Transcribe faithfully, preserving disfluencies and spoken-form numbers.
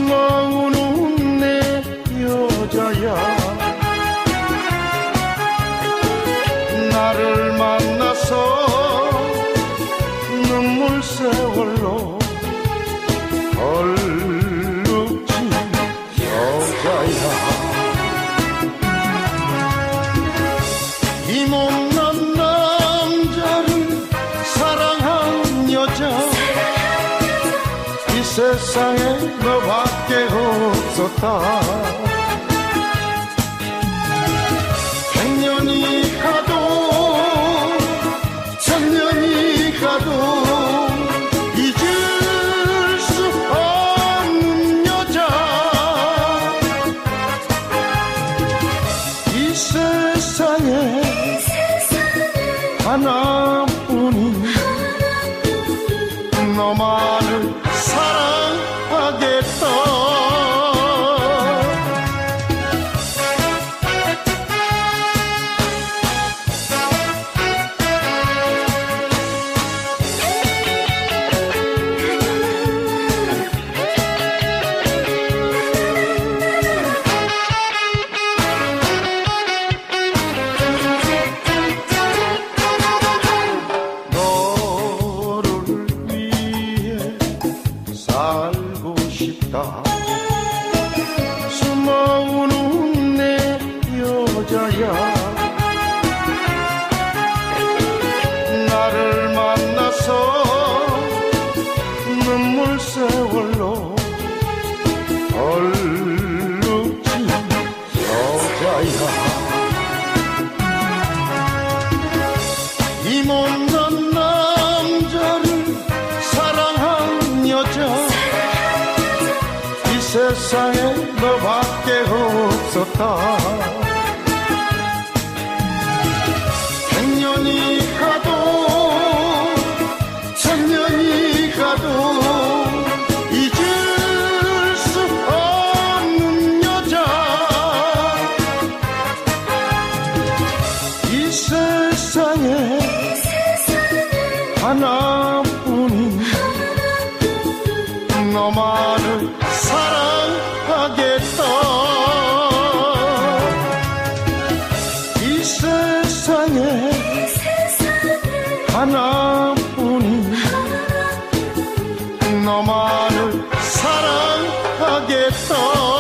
숨어오는 내 여자야, 나를 만나서 눈물 세월로 얼룩진 여자야. 이 못난 남자를 사랑한 여자, 이 세상에 너밖에 없었다. 백년이 가도 천년이 가도 잊을 수 없는 여자, 이 세상에 하나뿐인 너만을 사랑하겠다. 살고 싶다. 숨어오는 내 여자야, 나를 만나서 눈물 세월로 얼룩진 여자야. 이 못난 남자를 사랑한 여자, 이 세상에 너밖에 없었다. 백년이 가도 천년이 가도 잊을 수 없는 여자, 이 세상에 하나뿐인 너만을 사랑하겠다. 이 세상에 하나뿐인 너만을 사랑하겠다.